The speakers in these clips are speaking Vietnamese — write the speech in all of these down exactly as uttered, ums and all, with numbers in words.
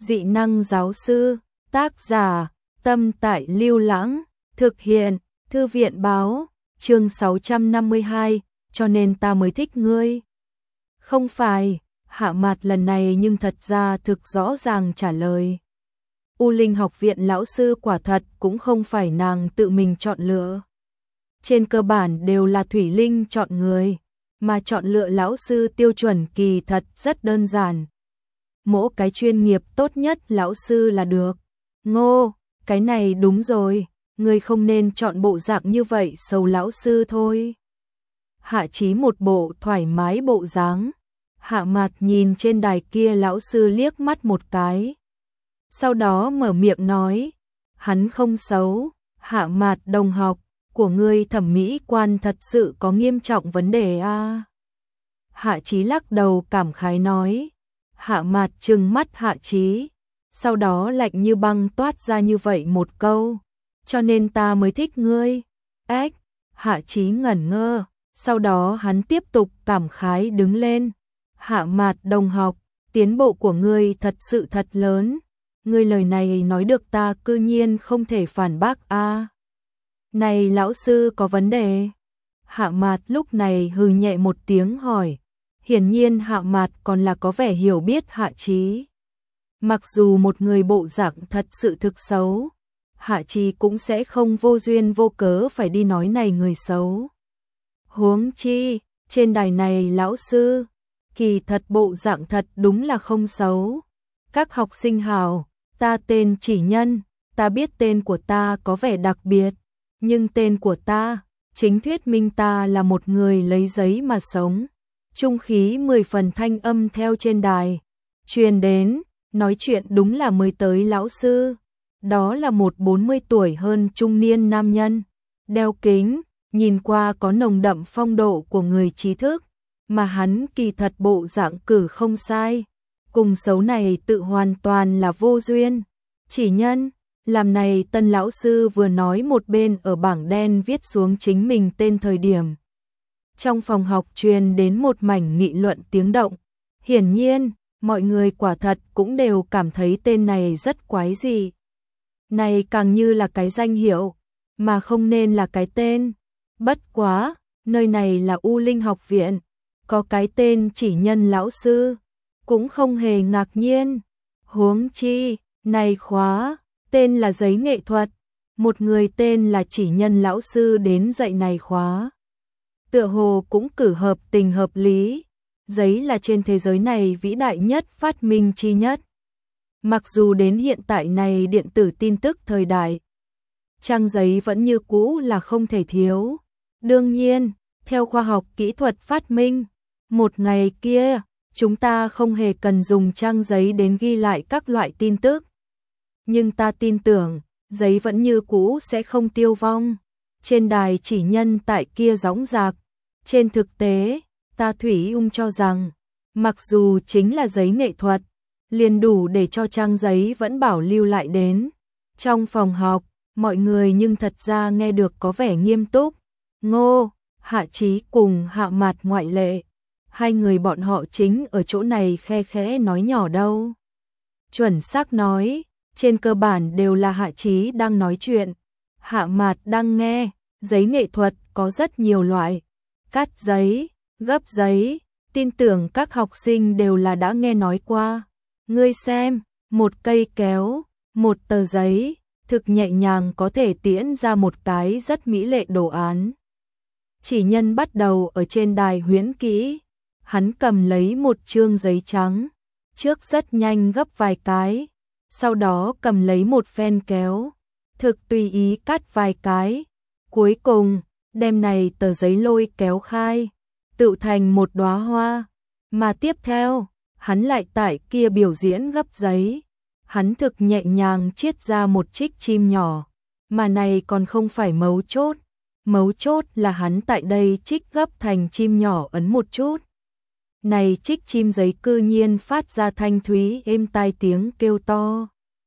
Dị năng giáo sư, tác giả, Tâm Tại Lưu Lãng, thực hiện, Thư viện báo, chương sáu trăm năm mươi hai, cho nên ta mới thích ngươi. Không phải, Hạ Mạt lần này nhưng thật ra thực rõ ràng trả lời. U Linh học viện lão sư quả thật cũng không phải nàng tự mình chọn lựa. Trên cơ bản đều là Thủy Linh chọn người, mà chọn lựa lão sư tiêu chuẩn kỳ thật rất đơn giản. Mỗi cái chuyên nghiệp tốt nhất lão sư là được. Ngô, cái này đúng rồi, ngươi không nên chọn bộ dạng như vậy sầu lão sư thôi. Hạ Chí một bộ thoải mái bộ dáng. Hạ Mạt nhìn trên đài kia lão sư liếc mắt một cái. Sau đó mở miệng nói, hắn không xấu, Hạ Mạt đồng học, của ngươi thẩm mỹ quan thật sự có nghiêm trọng vấn đề a. À? Hạ Chí lắc đầu cảm khái nói. Hạ Mạt trừng mắt Hạ Chí, sau đó lạnh như băng toát ra như vậy một câu, cho nên ta mới thích ngươi. Ếch, Hạ Chí ngẩn ngơ, sau đó hắn tiếp tục cảm khái đứng lên. Hạ Mạt đồng học, tiến bộ của ngươi thật sự thật lớn, ngươi lời này nói được ta cư nhiên không thể phản bác a. À. Này lão sư có vấn đề? Hạ Mạt lúc này hừ nhẹ một tiếng hỏi. Hiển nhiên Hạ Mạt còn là có vẻ hiểu biết Hạ Chí. Mặc dù một người bộ dạng thật sự thực xấu, Hạ Chí cũng sẽ không vô duyên vô cớ phải đi nói này người xấu. Huống chi, trên đài này lão sư, kỳ thật bộ dạng thật đúng là không xấu. Các học sinh hào, ta tên Chỉ Nhân, ta biết tên của ta có vẻ đặc biệt, nhưng tên của ta, chính thuyết minh ta là một người lấy giấy mà sống. Trung khí mười phần thanh âm theo trên đài truyền đến, nói chuyện đúng là mới tới lão sư. Đó là một bốn mươi tuổi hơn trung niên nam nhân, đeo kính, nhìn qua có nồng đậm phong độ của người trí thức, mà hắn kỳ thật bộ dạng cử không sai, cùng xấu này tự hoàn toàn là vô duyên. Chỉ Nhân, làm này tân lão sư vừa nói một bên ở bảng đen viết xuống chính mình tên thời điểm. Trong phòng học truyền đến một mảnh nghị luận tiếng động. Hiển nhiên, mọi người quả thật cũng đều cảm thấy tên này rất quái dị. Này càng như là cái danh hiệu, mà không nên là cái tên. Bất quá, nơi này là U Linh học viện, có cái tên Chỉ Nhân lão sư, cũng không hề ngạc nhiên. Huống chi, này khóa, tên là giấy nghệ thuật, một người tên là Chỉ Nhân lão sư đến dạy này khóa. Tựa hồ cũng cử hợp tình hợp lý, giấy là trên thế giới này vĩ đại nhất phát minh chi nhất. Mặc dù đến hiện tại này điện tử tin tức thời đại, trang giấy vẫn như cũ là không thể thiếu. Đương nhiên, theo khoa học kỹ thuật phát minh, một ngày kia, chúng ta không hề cần dùng trang giấy đến ghi lại các loại tin tức. Nhưng ta tin tưởng, giấy vẫn như cũ sẽ không tiêu vong. Trên đài Chỉ Nhân tại kia dõng dạc. Trên thực tế, ta Thủy Ung cho rằng, mặc dù chính là giấy nghệ thuật, liền đủ để cho trang giấy vẫn bảo lưu lại đến. Trong phòng học, mọi người nhưng thật ra nghe được có vẻ nghiêm túc. Ngô, Hạ Chí cùng Hạ Mạt ngoại lệ. Hai người bọn họ chính ở chỗ này khe khẽ nói nhỏ đâu. Chuẩn xác nói, trên cơ bản đều là Hạ Chí đang nói chuyện. Hạ Mạt đang nghe, giấy nghệ thuật có rất nhiều loại. Cắt giấy, gấp giấy, tin tưởng các học sinh đều là đã nghe nói qua. Ngươi xem, một cây kéo, một tờ giấy, thực nhẹ nhàng có thể tiễn ra một cái rất mỹ lệ đồ án. Chỉ Nhân bắt đầu ở trên đài huyễn kỹ, hắn cầm lấy một chương giấy trắng, trước rất nhanh gấp vài cái, sau đó cầm lấy một phen kéo, thực tùy ý cắt vài cái, cuối cùng đem này tờ giấy lôi kéo khai, tự thành một đóa hoa, mà tiếp theo, hắn lại tại kia biểu diễn gấp giấy, hắn thực nhẹ nhàng chiết ra một trích chim nhỏ, mà này còn không phải mấu chốt, mấu chốt là hắn tại đây trích gấp thành chim nhỏ ấn một chút. Này trích chim giấy cư nhiên phát ra thanh thúy êm tai tiếng kêu to.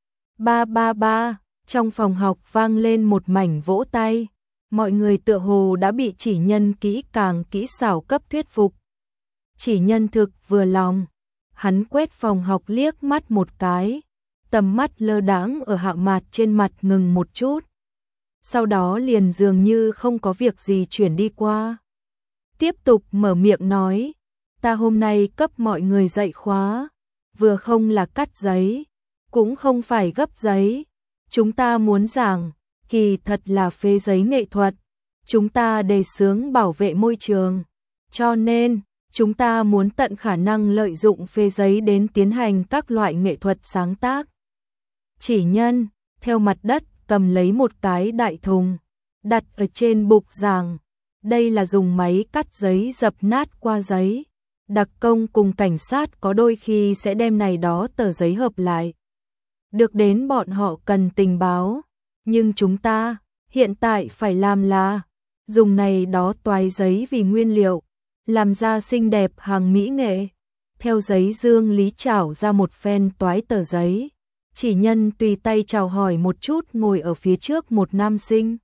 Ba ba ba, trong phòng học vang lên một mảnh vỗ tay. Mọi người tựa hồ đã bị Chỉ Nhân kỹ càng kỹ xảo cấp thuyết phục. Chỉ Nhân thực vừa lòng, hắn quét phòng học liếc mắt một cái, tầm mắt lơ đãng ở Hạ Mạt trên mặt ngừng một chút. Sau đó liền dường như không có việc gì chuyển đi qua. Tiếp tục mở miệng nói, ta hôm nay cấp mọi người dạy khóa, vừa không là cắt giấy, cũng không phải gấp giấy. Chúng ta muốn giảng, kỳ thật là phế giấy nghệ thuật. Chúng ta đề xướng bảo vệ môi trường. Cho nên, chúng ta muốn tận khả năng lợi dụng phế giấy đến tiến hành các loại nghệ thuật sáng tác. Chỉ nhân, theo mặt đất, cầm lấy một cái đại thùng, đặt ở trên bục giảng. Đây là dùng máy cắt giấy dập nát qua giấy. Đặc công cùng cảnh sát có đôi khi sẽ đem này đó tờ giấy hợp lại. Được đến bọn họ cần tình báo. Nhưng chúng ta, hiện tại phải làm là, dùng này đó toái giấy vì nguyên liệu, làm ra xinh đẹp hàng mỹ nghệ. Theo giấy dương lý chảo ra một phen toái tờ giấy. Chỉ nhân tùy tay chào hỏi một chút ngồi ở phía trước một nam sinh.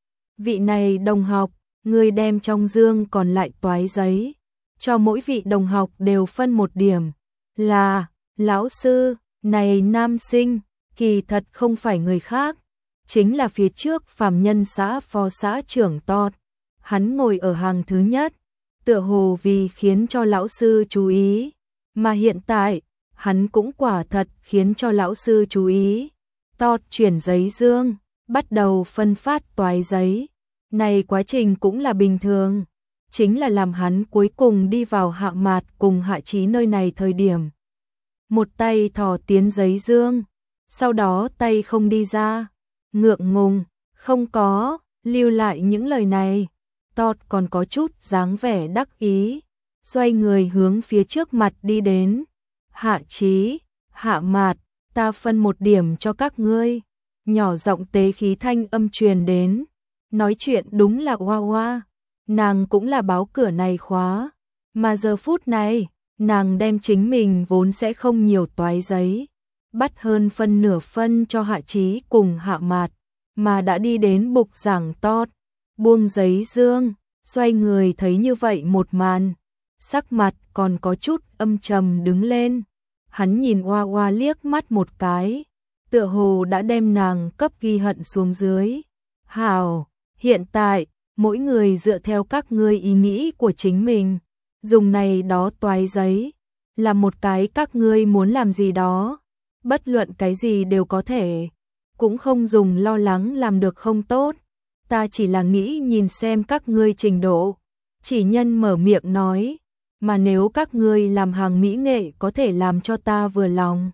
Vị này đồng học, người đem trong dương còn lại toái giấy. Cho mỗi vị đồng học đều phân một điểm. Là, lão sư, này nam sinh, kỳ thật không phải người khác. Chính là phía trước phàm nhân xã phó xã trưởng Todd. Hắn ngồi ở hàng thứ nhất, tựa hồ vì khiến cho lão sư chú ý. Mà hiện tại, hắn cũng quả thật khiến cho lão sư chú ý. Todd chuyển giấy dương, bắt đầu phân phát toái giấy. Này quá trình cũng là bình thường. Chính là làm hắn cuối cùng đi vào Hạ Mạt cùng Hạ Chí nơi này thời điểm. Một tay thò tiến giấy dương, sau đó tay không đi ra. Ngượng ngùng, không có, lưu lại những lời này. Todd còn có chút dáng vẻ đắc ý, xoay người hướng phía trước mặt đi đến. Hạ Chí, Hạ Mạt, ta phân một điểm cho các ngươi. Nhỏ giọng tế khí thanh âm truyền đến. Nói chuyện đúng là Hoa Hoa. Nàng cũng là báo cửa này khóa. Mà giờ phút này, nàng đem chính mình vốn sẽ không nhiều toái giấy. Bắt hơn phân nửa phân cho Hạ Chí cùng Hạ Mạt. Mà đã đi đến bục giảng Todd. Buông giấy dương, xoay người thấy như vậy một màn. Sắc mặt còn có chút âm trầm đứng lên. Hắn nhìn Hoa Hoa liếc mắt một cái. Tựa hồ đã đem nàng cấp ghi hận xuống dưới. Hảo, hiện tại, mỗi người dựa theo các ngươi ý nghĩ của chính mình. Dùng này đó toái giấy. Là một cái các ngươi muốn làm gì đó. Bất luận cái gì đều có thể. Cũng không dùng lo lắng làm được không tốt. Ta chỉ là nghĩ nhìn xem các ngươi trình độ. Chỉ nhân mở miệng nói. Mà nếu các ngươi làm hàng mỹ nghệ có thể làm cho ta vừa lòng.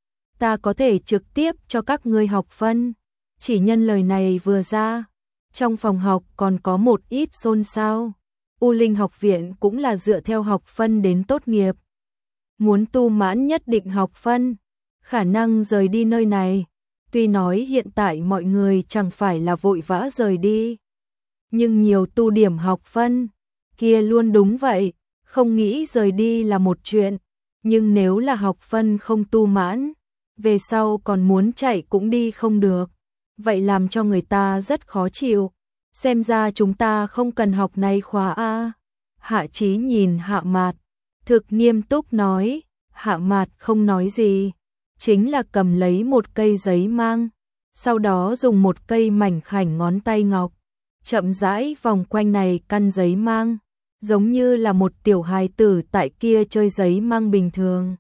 Ta có thể trực tiếp cho các ngươi học phân. Chỉ nhân lời này vừa ra. Trong phòng học còn có một ít xôn xao. U Linh học viện cũng là dựa theo học phân đến tốt nghiệp. Muốn tu mãn nhất định học phân. Khả năng rời đi nơi này. Tuy nói hiện tại mọi người chẳng phải là vội vã rời đi. Nhưng nhiều tu điểm học phân. Kia luôn đúng vậy. Không nghĩ rời đi là một chuyện. Nhưng nếu là học phân không tu mãn. Về sau còn muốn chạy cũng đi không được. Vậy làm cho người ta rất khó chịu. Xem ra chúng ta không cần học này khóa A. Hạ Chí nhìn Hạ Mạt. Thực nghiêm túc nói. Hạ Mạt không nói gì. Chính là cầm lấy một cây giấy mang. Sau đó dùng một cây mảnh khảnh ngón tay ngọc. Chậm rãi vòng quanh này căn giấy mang. Giống như là một tiểu hài tử tại kia chơi giấy mang bình thường.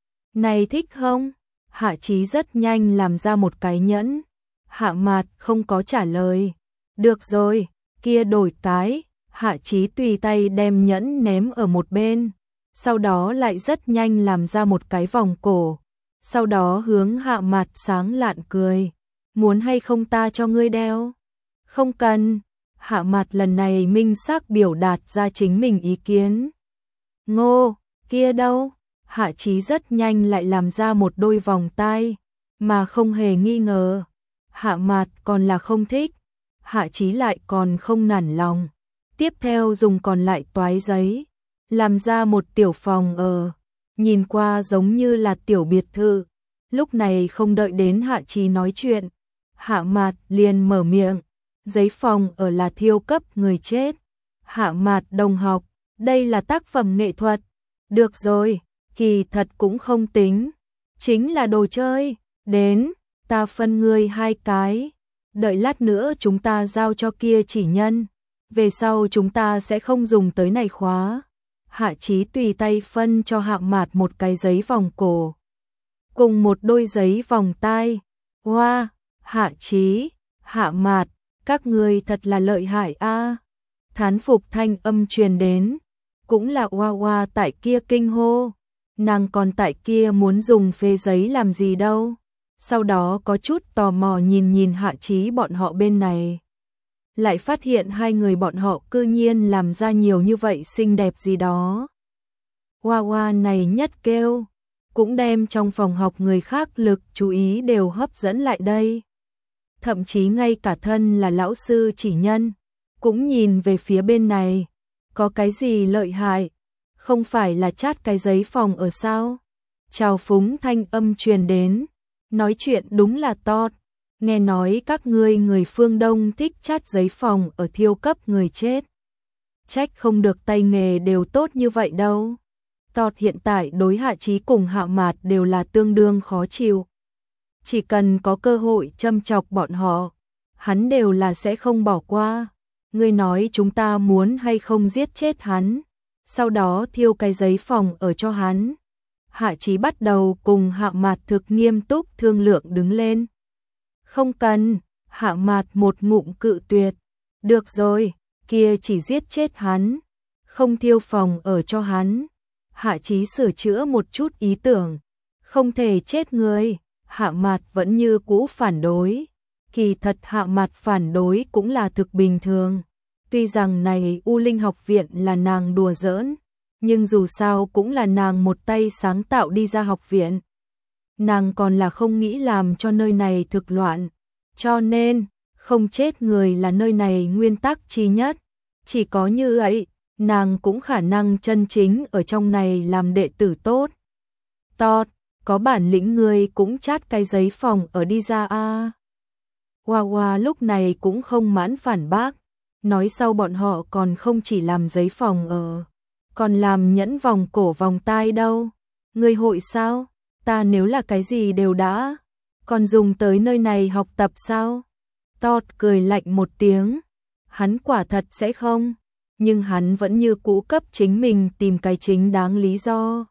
Này thích không? Hạ Chí rất nhanh làm ra một cái nhẫn. Hạ Mạt không có trả lời. Được rồi, kia đổi cái. Hạ Chí tùy tay đem nhẫn ném ở một bên. Sau đó lại rất nhanh làm ra một cái vòng cổ. Sau đó hướng Hạ Mạt sáng lạn cười. Muốn hay không ta cho ngươi đeo? Không cần. Hạ Mạt lần này minh xác biểu đạt ra chính mình ý kiến. Ngô, kia đâu? Hạ Chí rất nhanh lại làm ra một đôi vòng tai. Mà không hề nghi ngờ. Hạ Mạt còn là không thích. Hạ Chí lại còn không nản lòng. Tiếp theo dùng còn lại toái giấy. Làm ra một tiểu phòng ở. Nhìn qua giống như là tiểu biệt thự. Lúc này không đợi đến Hạ Chí nói chuyện. Hạ Mạt liền mở miệng. Giấy phòng ở là thiêu cấp người chết. Hạ Mạt đồng học. Đây là tác phẩm nghệ thuật. Được rồi. Kỳ thật cũng không tính. Chính là đồ chơi. Đến, ta phân ngươi hai cái, đợi lát nữa chúng ta giao cho kia chỉ nhân, về sau chúng ta sẽ không dùng tới này khóa. Hạ Chí tùy tay phân cho Hạ Mạt một cái giấy vòng cổ, cùng một đôi giấy vòng tai. Hoa, wow, Hạ Chí, Hạ Mạt, các ngươi thật là lợi hại a. Thán phục thanh âm truyền đến, cũng là Hoa Hoa tại kia kinh hô, nàng còn tại kia muốn dùng phê giấy làm gì đâu. Sau đó có chút tò mò nhìn nhìn Hạ Chí bọn họ bên này, lại phát hiện hai người bọn họ cư nhiên làm ra nhiều như vậy xinh đẹp gì đó. Hoa Hoa này nhất kêu, cũng đem trong phòng học người khác lực chú ý đều hấp dẫn lại đây. Thậm chí ngay cả thân là lão sư chỉ nhân, cũng nhìn về phía bên này, có cái gì lợi hại, không phải là chát cái giấy phòng ở sao? Chào phúng thanh âm truyền đến, nói chuyện đúng là to, nghe nói các ngươi người phương Đông thích chát giấy phòng ở thiêu cấp người chết. Trách không được tay nghề đều tốt như vậy đâu. Tọt hiện tại đối Hạ Chí cùng Hạ Mạt đều là tương đương khó chịu. Chỉ cần có cơ hội châm chọc bọn họ, hắn đều là sẽ không bỏ qua. Ngươi nói chúng ta muốn hay không giết chết hắn, sau đó thiêu cái giấy phòng ở cho hắn. Hạ Chí bắt đầu cùng Hạ Mạt thực nghiêm túc thương lượng đứng lên. Không cần, Hạ Mạt một ngụm cự tuyệt. Được rồi, kia chỉ giết chết hắn, không thiêu phòng ở cho hắn. Hạ Chí sửa chữa một chút ý tưởng, không thể chết người. Hạ Mạt vẫn như cũ phản đối. Kỳ thật Hạ Mạt phản đối cũng là thực bình thường. Tuy rằng này U Linh học viện là nàng đùa giỡn, nhưng dù sao cũng là nàng một tay sáng tạo đi ra học viện. Nàng còn là không nghĩ làm cho nơi này thực loạn, cho nên không chết người là nơi này nguyên tắc chi nhất. Chỉ có như vậy, nàng cũng khả năng chân chính ở trong này làm đệ tử tốt. Tốt, có bản lĩnh người cũng chát cái giấy phòng ở đi ra a. Hoa Hoa lúc này cũng không mãn phản bác, nói sau bọn họ còn không chỉ làm giấy phòng ở, còn làm nhẫn vòng cổ vòng tai đâu. Ngươi hội sao? Ta nếu là cái gì đều đã, còn dùng tới nơi này học tập sao? Tọt cười lạnh một tiếng, hắn quả thật sẽ không, nhưng hắn vẫn như cũ cấp chính mình tìm cái chính đáng lý do.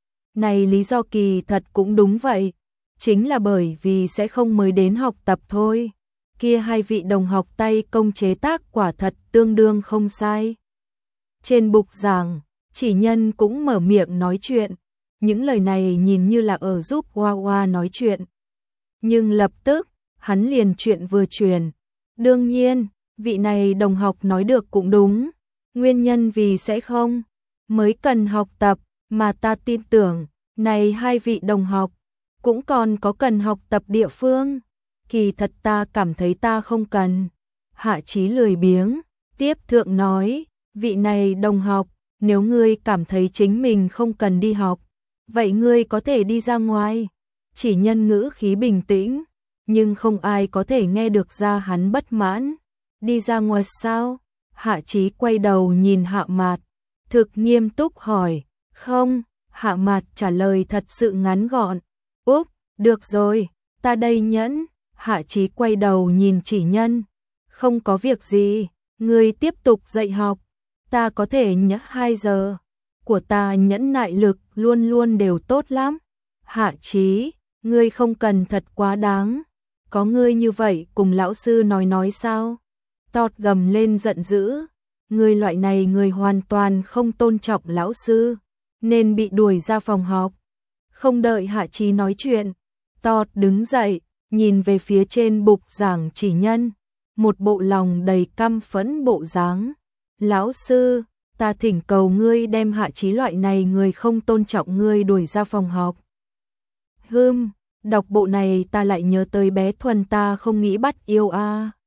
Này lý do kỳ thật cũng đúng vậy, chính là bởi vì sẽ không mới đến học tập thôi. Kia hai vị đồng học tay công chế tác quả thật tương đương không sai. Trên bục giảng, chỉ nhân cũng mở miệng nói chuyện, những lời này nhìn như là ở giúp Hoa Hoa nói chuyện. Nhưng lập tức, hắn liền chuyện vừa truyền. Đương nhiên, vị này đồng học nói được cũng đúng, nguyên nhân vì sẽ không, mới cần học tập, mà ta tin tưởng, này hai vị đồng học, cũng còn có cần học tập địa phương. Kỳ thật ta cảm thấy ta không cần. Hạ Chí lười biếng, tiếp thượng nói, vị này đồng học, nếu ngươi cảm thấy chính mình không cần đi học, vậy ngươi có thể đi ra ngoài. Chỉ nhân ngữ khí bình tĩnh, nhưng không ai có thể nghe được ra hắn bất mãn. Đi ra ngoài sao? Hạ Chí quay đầu nhìn Hạ Mạt, thực nghiêm túc hỏi. Không, Hạ Mạt trả lời thật sự ngắn gọn. Úp, được rồi, ta đây nhẫn. Hạ Chí quay đầu nhìn chỉ nhân. Không có việc gì, ngươi tiếp tục dạy học. Ta có thể nhẫn hai giờ. Của ta nhẫn nại lực luôn luôn đều tốt lắm. Hạ Chí, ngươi không cần thật quá đáng. Có ngươi như vậy cùng lão sư nói nói sao? Tọt gầm lên giận dữ. Ngươi loại này người hoàn toàn không tôn trọng lão sư, nên bị đuổi ra phòng học. Không đợi Hạ Chí nói chuyện, Tọt đứng dậy, nhìn về phía trên bục giảng chỉ nhân, một bộ lòng đầy căm phẫn bộ dáng. Lão sư, ta thỉnh cầu ngươi đem Hạ Chí loại này người không tôn trọng ngươi đuổi ra phòng học. Hừm, đọc bộ này ta lại nhớ tới bé Thuần ta không nghĩ bắt yêu a.